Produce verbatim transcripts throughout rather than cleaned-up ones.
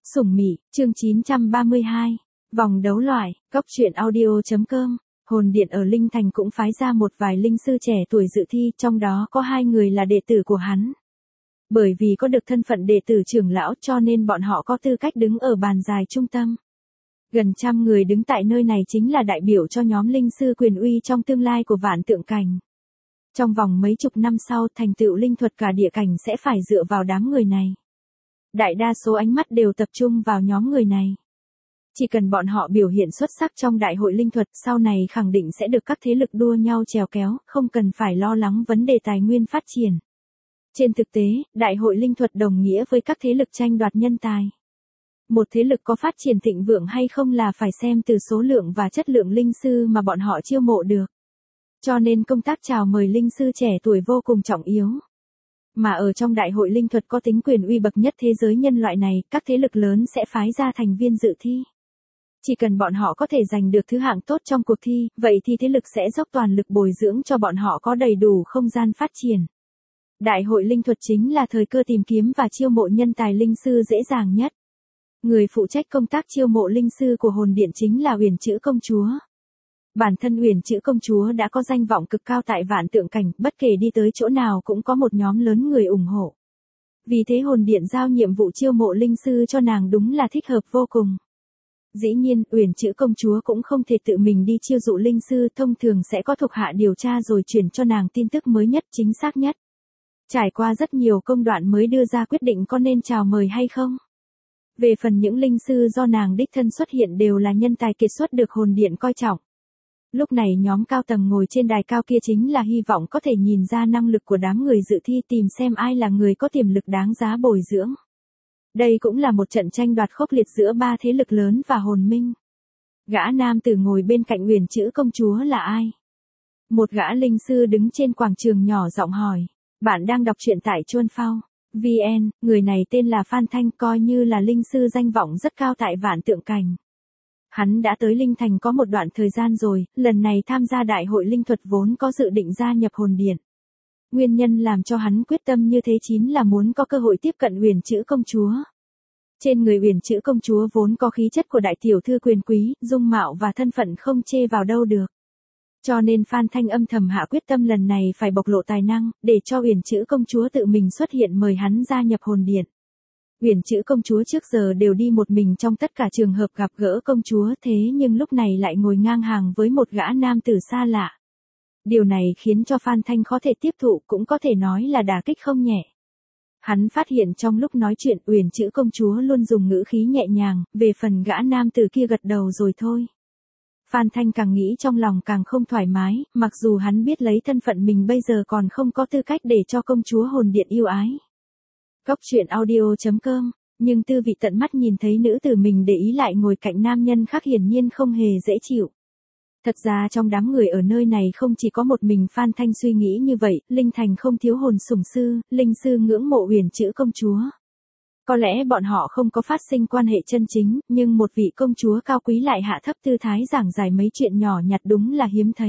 Sủng Mị, chương chín trăm ba mươi hai. Vòng đấu loại, Cóc truyện audio.com. Hồn Điện ở Linh Thành cũng phái ra một vài linh sư trẻ tuổi dự thi, trong đó có hai người là đệ tử của hắn. Bởi vì có được thân phận đệ tử trưởng lão cho nên bọn họ có tư cách đứng ở bàn dài trung tâm. Gần trăm người đứng tại nơi này chính là đại biểu cho nhóm linh sư quyền uy trong tương lai của Vạn Tượng Cảnh. Trong vòng mấy chục năm sau, thành tựu linh thuật cả địa cảnh sẽ phải dựa vào đám người này. Đại đa số ánh mắt đều tập trung vào nhóm người này. Chỉ cần bọn họ biểu hiện xuất sắc trong đại hội linh thuật, sau này khẳng định sẽ được các thế lực đua nhau chèo kéo, không cần phải lo lắng vấn đề tài nguyên phát triển. Trên thực tế, đại hội linh thuật đồng nghĩa với các thế lực tranh đoạt nhân tài. Một thế lực có phát triển thịnh vượng hay không là phải xem từ số lượng và chất lượng linh sư mà bọn họ chiêu mộ được. Cho nên công tác chào mời linh sư trẻ tuổi vô cùng trọng yếu. Mà ở trong đại hội linh thuật có tính quyền uy bậc nhất thế giới nhân loại này, các thế lực lớn sẽ phái ra thành viên dự thi. Chỉ cần bọn họ có thể giành được thứ hạng tốt trong cuộc thi, vậy thì thế lực sẽ dốc toàn lực bồi dưỡng cho bọn họ có đầy đủ không gian phát triển. Đại hội linh thuật chính là thời cơ tìm kiếm và chiêu mộ nhân tài linh sư dễ dàng nhất. Người phụ trách công tác chiêu mộ linh sư của Hồn Điện chính là Uyển Chữ Công Chúa. Bản thân Uyển Chữ Công Chúa đã có danh vọng cực cao tại Vạn Tượng Cảnh, bất kể đi tới chỗ nào cũng có một nhóm lớn người ủng hộ. Vì thế Hồn Điện giao nhiệm vụ chiêu mộ linh sư cho nàng đúng là thích hợp vô cùng. Dĩ nhiên, Uyển Chữ Công Chúa cũng không thể tự mình đi chiêu dụ linh sư, thông thường sẽ có thuộc hạ điều tra rồi chuyển cho nàng tin tức mới nhất, chính xác nhất. Trải qua rất nhiều công đoạn mới đưa ra quyết định có nên chào mời hay không. Về phần những linh sư do nàng đích thân xuất hiện đều là nhân tài kiệt xuất được Hồn Điện coi trọng. Lúc này nhóm cao tầng ngồi trên đài cao kia chính là hy vọng có thể nhìn ra năng lực của đám người dự thi, tìm xem ai là người có tiềm lực đáng giá bồi dưỡng. Đây cũng là một trận tranh đoạt khốc liệt giữa ba thế lực lớn và Hồn Minh. Gã nam tử ngồi bên cạnh Uyển Chữ Công Chúa là ai? Một gã linh sư đứng trên quảng trường nhỏ giọng hỏi. Bạn đang đọc truyện tại Chuan Phao vê en, người này tên là Phan Thanh, coi như là linh sư danh vọng rất cao tại Vạn Tượng Cảnh. Hắn đã tới Linh Thành có một đoạn thời gian rồi, lần này tham gia đại hội linh thuật vốn có dự định gia nhập Hồn Điện. Nguyên nhân làm cho hắn quyết tâm như thế chính là muốn có cơ hội tiếp cận Uyển Chữ Công Chúa. Trên người Uyển Chữ Công Chúa vốn có khí chất của đại tiểu thư quyền quý, dung mạo và thân phận không chê vào đâu được. Cho nên Phan Thanh âm thầm hạ quyết tâm lần này phải bộc lộ tài năng, để cho Uyển Chữ Công Chúa tự mình xuất hiện mời hắn gia nhập Hồn Điện. Uyển Chữ Công Chúa trước giờ đều đi một mình trong tất cả trường hợp gặp gỡ công chúa, thế nhưng lúc này lại ngồi ngang hàng với một gã nam tử xa lạ. Điều này khiến cho Phan Thanh khó thể tiếp thụ, cũng có thể nói là đả kích không nhẹ. Hắn phát hiện trong lúc nói chuyện Uyển Chữ Công Chúa luôn dùng ngữ khí nhẹ nhàng, về phần gã nam tử kia gật đầu rồi thôi. Phan Thanh càng nghĩ trong lòng càng không thoải mái, mặc dù hắn biết lấy thân phận mình bây giờ còn không có tư cách để cho công chúa Hồn Điện yêu ái. Cóc truyện audio.com, nhưng tư vị tận mắt nhìn thấy nữ tử mình để ý lại ngồi cạnh nam nhân khác hiển nhiên không hề dễ chịu. Thật ra trong đám người ở nơi này không chỉ có một mình Phan Thanh suy nghĩ như vậy, Linh Thành không thiếu hồn sủng sư, linh sư ngưỡng mộ Uyển Chữ Công Chúa. Có lẽ bọn họ không có phát sinh quan hệ chân chính, nhưng một vị công chúa cao quý lại hạ thấp tư thái giảng giải mấy chuyện nhỏ nhặt đúng là hiếm thấy.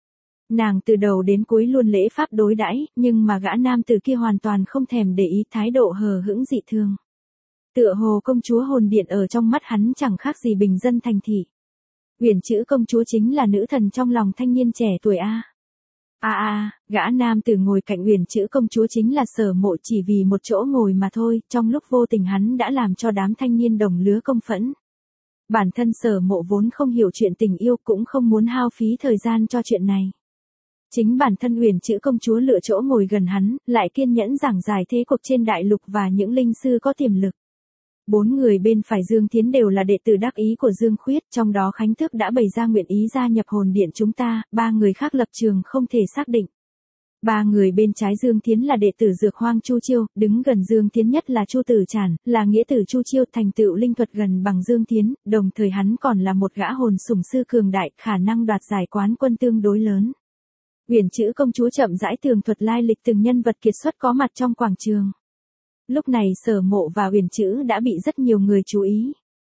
Nàng từ đầu đến cuối luôn lễ pháp đối đãi, nhưng mà gã nam tử kia hoàn toàn không thèm để ý, thái độ hờ hững dị thường. Tựa hồ công chúa Hồn Điện ở trong mắt hắn chẳng khác gì bình dân thành thị. Uyển Chữ Công Chúa chính là nữ thần trong lòng thanh niên trẻ tuổi a. A a, gã nam tử ngồi cạnh Uyển Chữ Công Chúa chính là Sở Mộ, chỉ vì một chỗ ngồi mà thôi, trong lúc vô tình hắn đã làm cho đám thanh niên đồng lứa công phẫn. Bản thân Sở Mộ vốn không hiểu chuyện tình yêu, cũng không muốn hao phí thời gian cho chuyện này. Chính bản thân Uyển Chữ Công Chúa lựa chỗ ngồi gần hắn, lại kiên nhẫn giảng giải thế cuộc trên đại lục và những linh sư có tiềm lực. Bốn người bên phải Dương Thiến đều là đệ tử đắc ý của Dương Khuyết, trong đó Khánh Thức đã bày ra nguyện ý gia nhập Hồn Điện chúng ta, ba người khác lập trường không thể xác định. Ba người bên trái Dương Thiến là đệ tử Dược Hoang Chu Chiêu, đứng gần Dương Thiến nhất là Chu Tử Trản, là nghĩa tử Chu Chiêu, thành tựu linh thuật gần bằng Dương Thiến, đồng thời hắn còn là một gã hồn sủng sư cường đại, khả năng đoạt giải quán quân tương đối lớn. Uyển Chữ Công Chúa chậm rãi tường thuật lai lịch từng nhân vật kiệt xuất có mặt trong quảng trường. Lúc này Sở Mộ và Uyển Chữ đã bị rất nhiều người chú ý.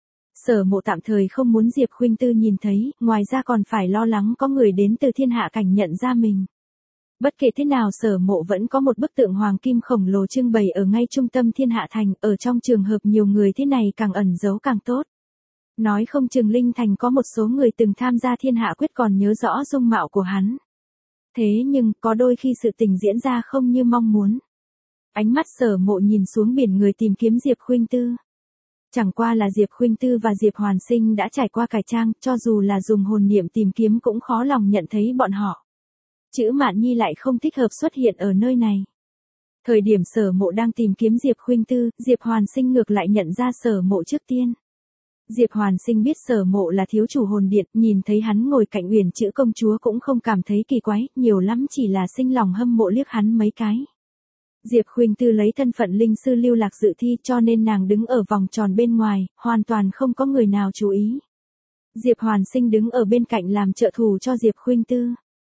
Sở Mộ tạm thời không muốn Diệp Khuynh Tư nhìn thấy, ngoài ra còn phải lo lắng có người đến từ Thiên Hạ Cảnh nhận ra mình. Bất kể thế nào Sở Mộ vẫn có một bức tượng hoàng kim khổng lồ trưng bày ở ngay trung tâm Thiên Hạ Thành, ở trong trường hợp nhiều người thế này càng ẩn giấu càng tốt. Nói không chừng Linh Thành có một số người từng tham gia Thiên Hạ Quyết còn nhớ rõ dung mạo của hắn. Thế nhưng, có đôi khi sự tình diễn ra không như mong muốn. Ánh mắt Sở Mộ nhìn xuống biển người tìm kiếm Diệp Khuynh Tư. Chẳng qua là Diệp Khuynh Tư và Diệp Hoàn Sinh đã trải qua cải trang, cho dù là dùng hồn niệm tìm kiếm cũng khó lòng nhận thấy bọn họ. Chữ Mạn Nhi lại không thích hợp xuất hiện ở nơi này. Thời điểm Sở Mộ đang tìm kiếm Diệp Khuynh Tư, Diệp Hoàn Sinh ngược lại nhận ra Sở Mộ trước tiên. Diệp Hoàn Sinh biết Sở Mộ là thiếu chủ hồn điện, nhìn thấy hắn ngồi cạnh Uyển Chữ công chúa cũng không cảm thấy kỳ quái, nhiều lắm chỉ là sinh lòng hâm mộ liếc hắn mấy cái. Diệp Khuynh Tư lấy thân phận linh sư lưu lạc dự thi cho nên nàng đứng ở vòng tròn bên ngoài, hoàn toàn không có người nào chú ý. Diệp Hoàn Sinh đứng ở bên cạnh làm trợ thủ cho Diệp Khuynh Tư.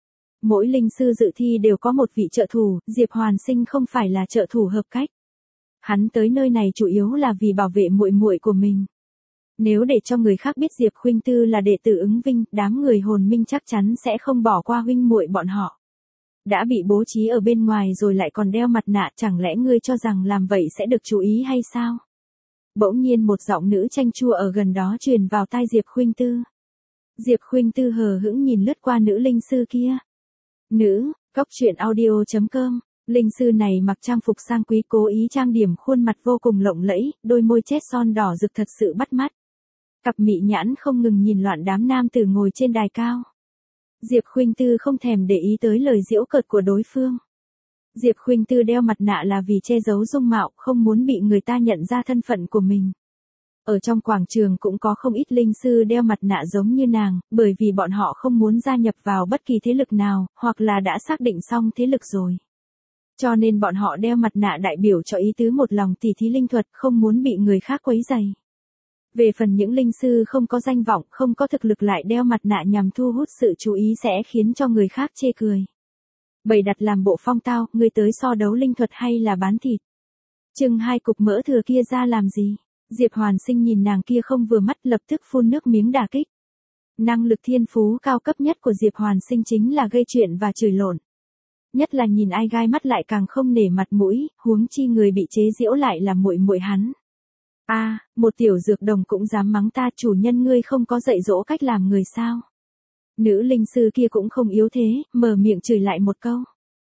Mỗi linh sư dự thi đều có một vị trợ thủ, Diệp Hoàn Sinh không phải là trợ thủ hợp cách. Hắn tới nơi này chủ yếu là vì bảo vệ muội muội của mình. Nếu để cho người khác biết Diệp Khuynh Tư là đệ tử Ứng Vinh, đám người Hồn Minh chắc chắn sẽ không bỏ qua huynh muội bọn họ. Đã bị bố trí ở bên ngoài rồi lại còn đeo mặt nạ, chẳng lẽ ngươi cho rằng làm vậy sẽ được chú ý hay sao? Bỗng nhiên một giọng nữ chanh chua ở gần đó truyền vào tai Diệp Khuynh Tư. Diệp Khuynh Tư hờ hững nhìn lướt qua nữ linh sư kia. Nữ, cốc truyện audio chấm com. Linh sư này mặc trang phục sang quý, cố ý trang điểm khuôn mặt vô cùng lộng lẫy, đôi môi chét son đỏ rực thật sự bắt mắt. Cặp mị nhãn không ngừng nhìn loạn đám nam tử ngồi trên đài cao. Diệp Khuynh Tư không thèm để ý tới lời giễu cợt của đối phương. Diệp Khuynh Tư đeo mặt nạ là vì che giấu dung mạo, không muốn bị người ta nhận ra thân phận của mình. Ở trong quảng trường cũng có không ít linh sư đeo mặt nạ giống như nàng, bởi vì bọn họ không muốn gia nhập vào bất kỳ thế lực nào, hoặc là đã xác định xong thế lực rồi. Cho nên bọn họ đeo mặt nạ đại biểu cho ý tứ một lòng tỉ thí linh thuật, không muốn bị người khác quấy rầy. Về phần những linh sư không có danh vọng, không có thực lực lại đeo mặt nạ nhằm thu hút sự chú ý sẽ khiến cho người khác chê cười. Bày đặt làm bộ phong tao, người tới so đấu linh thuật hay là bán thịt. Chừng hai cục mỡ thừa kia ra làm gì? Diệp Hoàn Sinh nhìn nàng kia không vừa mắt lập tức phun nước miếng đả kích. Năng lực thiên phú cao cấp nhất của Diệp Hoàn Sinh chính là gây chuyện và chửi lộn. Nhất là nhìn ai gai mắt lại càng không nể mặt mũi, huống chi người bị chế giễu lại là muội muội hắn. A, à, một tiểu dược đồng cũng dám mắng ta, chủ nhân ngươi không có dạy dỗ cách làm người sao? Nữ linh sư kia cũng không yếu thế, mở miệng chửi lại một câu.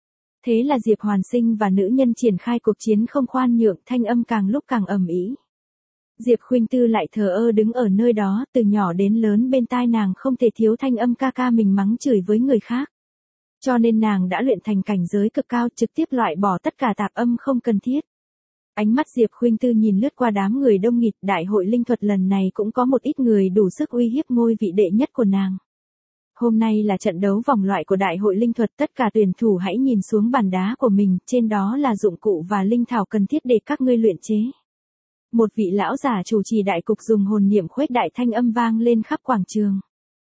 Thế là Diệp Hoàn Sinh và nữ nhân triển khai cuộc chiến không khoan nhượng, thanh âm càng lúc càng ầm ĩ. Diệp Khuynh Tư lại thờ ơ đứng ở nơi đó, từ nhỏ đến lớn bên tai nàng không thể thiếu thanh âm ca ca mình mắng chửi với người khác. Cho nên nàng đã luyện thành cảnh giới cực cao, trực tiếp loại bỏ tất cả tạp âm không cần thiết. Ánh mắt Diệp Khuynh Tư nhìn lướt qua đám người đông nghịt, đại hội linh thuật lần này cũng có một ít người đủ sức uy hiếp ngôi vị đệ nhất của nàng. Hôm nay là trận đấu vòng loại của đại hội linh thuật, tất cả tuyển thủ hãy nhìn xuống bàn đá của mình, trên đó là dụng cụ và linh thảo cần thiết để các ngươi luyện chế. Một vị lão giả chủ trì đại cục dùng hồn niệm khuếch đại thanh âm vang lên khắp quảng trường.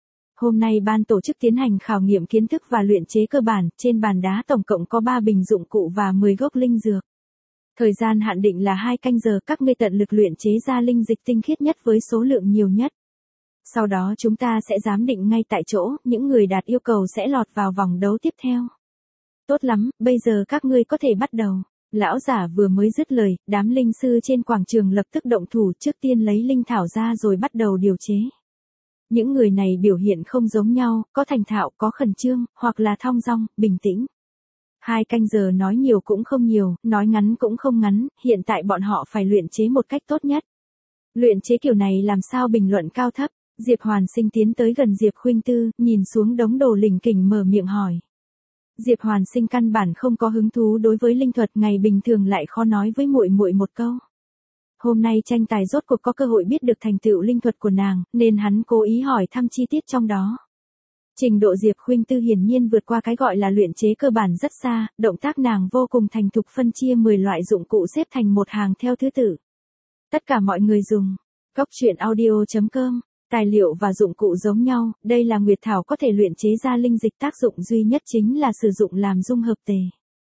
Hôm nay ban tổ chức tiến hành khảo nghiệm kiến thức và luyện chế cơ bản, trên bàn đá tổng cộng có ba bình dụng cụ và mười gốc linh dược. Thời gian hạn định là hai canh giờ, các ngươi tận lực luyện chế ra linh dịch tinh khiết nhất với số lượng nhiều nhất. Sau đó chúng ta sẽ giám định ngay tại chỗ, những người đạt yêu cầu sẽ lọt vào vòng đấu tiếp theo. Tốt lắm, bây giờ các ngươi có thể bắt đầu. Lão giả vừa mới dứt lời, đám linh sư trên quảng trường lập tức động thủ, trước tiên lấy linh thảo ra rồi bắt đầu điều chế. Những người này biểu hiện không giống nhau, có thành thạo, có khẩn trương, hoặc là thong dong, bình tĩnh. Hai canh giờ nói nhiều cũng không nhiều, nói ngắn cũng không ngắn, hiện tại bọn họ phải luyện chế một cách tốt nhất. Luyện chế kiểu này làm sao bình luận cao thấp? Diệp Hoàn Sinh tiến tới gần Diệp Khuynh Tư, nhìn xuống đống đồ lỉnh kỉnh mở miệng hỏi. Diệp Hoàn Sinh căn bản không có hứng thú đối với linh thuật, ngày bình thường lại khó nói với muội muội một câu. Hôm nay tranh tài rốt cuộc có cơ hội biết được thành tựu linh thuật của nàng, nên hắn cố ý hỏi thăm chi tiết trong đó. Trình độ Diệp Khuynh Tư hiển nhiên vượt qua cái gọi là luyện chế cơ bản rất xa, động tác nàng vô cùng thành thục, phân chia mười loại dụng cụ xếp thành một hàng theo thứ tự. Tất cả mọi người dùng. Cốc truyện audio chấm com. Tài liệu và dụng cụ giống nhau, đây là nguyệt thảo có thể luyện chế ra linh dịch, tác dụng duy nhất chính là sử dụng làm dung hợp tề.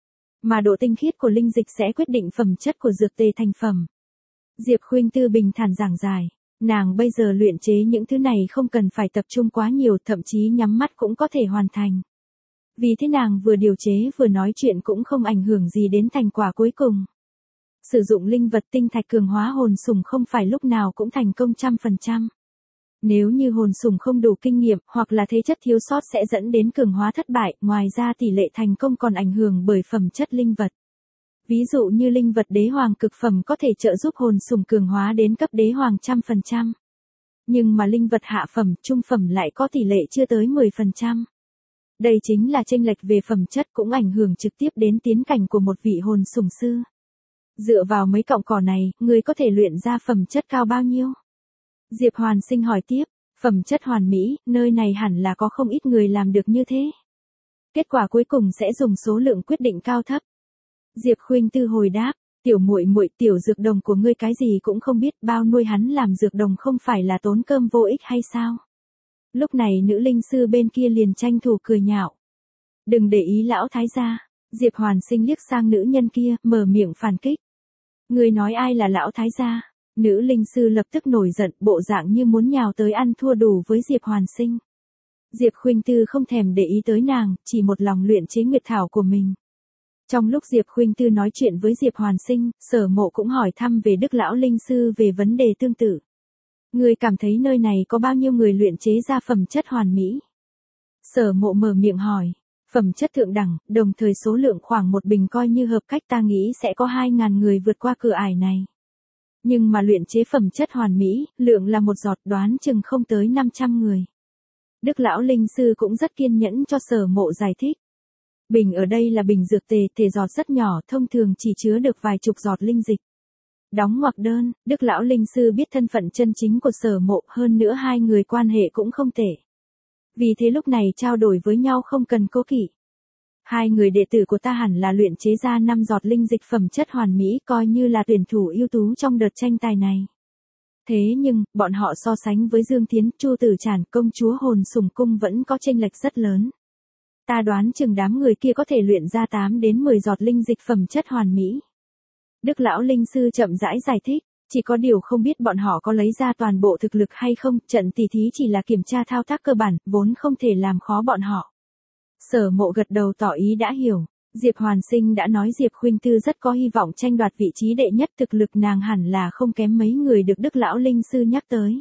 Mà độ tinh khiết của linh dịch sẽ quyết định phẩm chất của dược tề thành phẩm. Diệp Khuynh Tư bình thản giảng giải, nàng bây giờ luyện chế những thứ này không cần phải tập trung quá nhiều, thậm chí nhắm mắt cũng có thể hoàn thành. Vì thế nàng vừa điều chế vừa nói chuyện cũng không ảnh hưởng gì đến thành quả cuối cùng. Sử dụng linh vật tinh thạch cường hóa hồn sủng không phải lúc nào cũng thành công trăm phần trăm. Nếu như hồn sủng không đủ kinh nghiệm hoặc là thế chất thiếu sót sẽ dẫn đến cường hóa thất bại, ngoài ra tỷ lệ thành công còn ảnh hưởng bởi phẩm chất linh vật. Ví dụ như linh vật đế hoàng cực phẩm có thể trợ giúp hồn sủng cường hóa đến cấp đế hoàng trăm phần trăm. Nhưng mà linh vật hạ phẩm, trung phẩm lại có tỷ lệ chưa tới mười phần trăm. Đây chính là chênh lệch về phẩm chất cũng ảnh hưởng trực tiếp đến tiến cảnh của một vị hồn sủng sư. Dựa vào mấy cọng cỏ này, người có thể luyện ra phẩm chất cao bao nhiêu? Diệp Hoàn Sinh hỏi tiếp, phẩm chất hoàn mỹ, nơi này hẳn là có không ít người làm được như thế. Kết quả cuối cùng sẽ dùng số lượng quyết định cao thấp. Diệp Khuynh Tư hồi đáp, tiểu muội muội, tiểu dược đồng của ngươi cái gì cũng không biết, bao nuôi hắn làm dược đồng không phải là tốn cơm vô ích hay sao? Lúc này nữ linh sư bên kia liền tranh thủ cười nhạo. Đừng để ý lão thái gia. Diệp Hoàn Sinh liếc sang nữ nhân kia, mở miệng phản kích. Người nói ai là lão thái gia? Nữ linh sư lập tức nổi giận, bộ dạng như muốn nhào tới ăn thua đủ với Diệp Hoàn Sinh. Diệp Khuynh Tư không thèm để ý tới nàng, chỉ một lòng luyện chế nguyệt thảo của mình. Trong lúc Diệp Khuynh Tư nói chuyện với Diệp Hoàn Sinh, Sở Mộ cũng hỏi thăm về Đức lão linh sư về vấn đề tương tự. Người cảm thấy nơi này có bao nhiêu người luyện chế ra phẩm chất hoàn mỹ? Sở Mộ mở miệng hỏi. Phẩm chất thượng đẳng, đồng thời số lượng khoảng một bình coi như hợp cách, ta nghĩ sẽ có hai ngàn người vượt qua cửa ải này. Nhưng mà luyện chế phẩm chất hoàn mỹ, lượng là một giọt, đoán chừng không tới năm trăm người. Đức lão linh sư cũng rất kiên nhẫn cho Sở Mộ giải thích. Bình ở đây là bình dược tề, thể giọt rất nhỏ, thông thường chỉ chứa được vài chục giọt linh dịch. Đóng ngoặc đơn, Đức lão linh sư biết thân phận chân chính của Sở Mộ, hơn nữa hai người quan hệ cũng không tệ. Vì thế lúc này trao đổi với nhau không cần cố kỵ. Hai người đệ tử của ta hẳn là luyện chế ra năm giọt linh dịch phẩm chất hoàn mỹ, coi như là tuyển thủ ưu tú trong đợt tranh tài này. Thế nhưng, bọn họ so sánh với Dương Thiến, Chu Tử Trản, công chúa hồn sủng cung vẫn có chênh lệch rất lớn. Ta đoán chừng đám người kia có thể luyện ra tám đến mười giọt linh dịch phẩm chất hoàn mỹ. Đức lão linh sư chậm rãi giải thích. Chỉ có điều không biết bọn họ có lấy ra toàn bộ thực lực hay không, trận tỷ thí chỉ là kiểm tra thao tác cơ bản, vốn không thể làm khó bọn họ. Sở Mộ gật đầu tỏ ý đã hiểu. Diệp Hoàn Sinh đã nói Diệp Khuynh Tư rất có hy vọng tranh đoạt vị trí đệ nhất, thực lực nàng hẳn là không kém mấy người được Đức lão linh sư nhắc tới.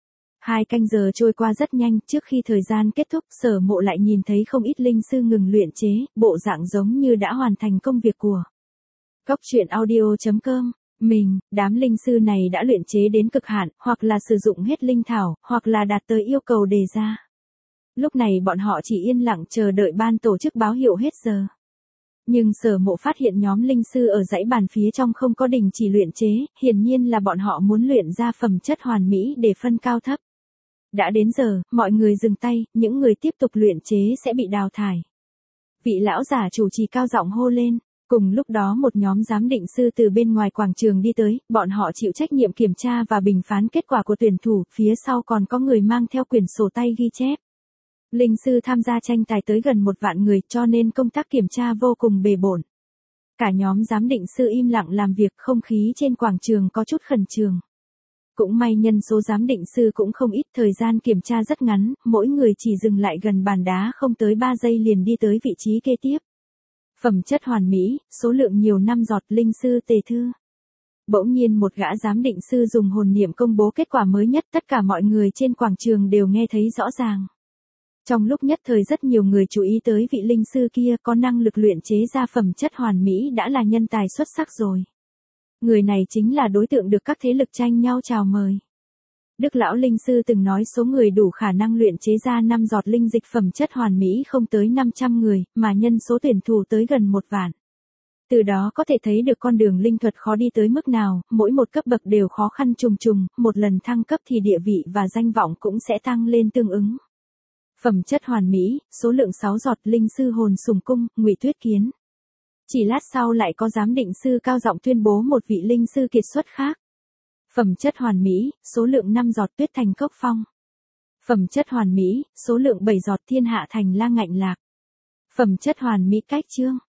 Hai canh giờ trôi qua rất nhanh, trước khi thời gian kết thúc, Sở Mộ lại nhìn thấy không ít linh sư ngừng luyện chế, bộ dạng giống như đã hoàn thành công việc của. Cốc truyện audio chấm com. Mình, đám linh sư này đã luyện chế đến cực hạn, hoặc là sử dụng hết linh thảo, hoặc là đạt tới yêu cầu đề ra. Lúc này bọn họ chỉ yên lặng chờ đợi ban tổ chức báo hiệu hết giờ. Nhưng Sở Mộ phát hiện nhóm linh sư ở dãy bàn phía trong không có đình chỉ luyện chế, hiển nhiên là bọn họ muốn luyện ra phẩm chất hoàn mỹ để phân cao thấp. Đã đến giờ, mọi người dừng tay, những người tiếp tục luyện chế sẽ bị đào thải. Vị lão giả chủ trì cao giọng hô lên. Cùng lúc đó một nhóm giám định sư từ bên ngoài quảng trường đi tới, bọn họ chịu trách nhiệm kiểm tra và bình phán kết quả của tuyển thủ, phía sau còn có người mang theo quyển sổ tay ghi chép. Linh sư tham gia tranh tài tới gần một vạn người, cho nên công tác kiểm tra vô cùng bề bộn. Cả nhóm giám định sư im lặng làm việc, không khí trên quảng trường có chút khẩn trương. Cũng may nhân số giám định sư cũng không ít, thời gian kiểm tra rất ngắn, mỗi người chỉ dừng lại gần bàn đá không tới ba giây liền đi tới vị trí kế tiếp. Phẩm chất hoàn mỹ, số lượng nhiều năm giọt, linh sư tề thư. Bỗng nhiên một gã giám định sư dùng hồn niệm công bố kết quả mới nhất, tất cả mọi người trên quảng trường đều nghe thấy rõ ràng. Trong lúc nhất thời rất nhiều người chú ý tới vị linh sư kia, có năng lực luyện chế ra phẩm chất hoàn mỹ đã là nhân tài xuất sắc rồi. Người này chính là đối tượng được các thế lực tranh nhau chào mời. Đức lão linh sư từng nói số người đủ khả năng luyện chế ra năm giọt linh dịch phẩm chất hoàn mỹ không tới năm trăm người, mà nhân số tuyển thủ tới gần một vạn. Từ đó có thể thấy được con đường linh thuật khó đi tới mức nào, mỗi một cấp bậc đều khó khăn trùng trùng, một lần thăng cấp thì địa vị và danh vọng cũng sẽ tăng lên tương ứng. Phẩm chất hoàn mỹ, số lượng sáu giọt, linh sư hồn sủng cung, Ngụy Tuyết Kiến. Chỉ lát sau lại có giám định sư cao giọng tuyên bố một vị linh sư kiệt xuất khác. Phẩm chất hoàn mỹ, số lượng năm giọt, Tuyết Thành Cốc Phong. Phẩm chất hoàn mỹ, số lượng bảy giọt, Thiên Hạ Thành La Ngạnh Lạc. Phẩm chất hoàn mỹ, Cách Trương.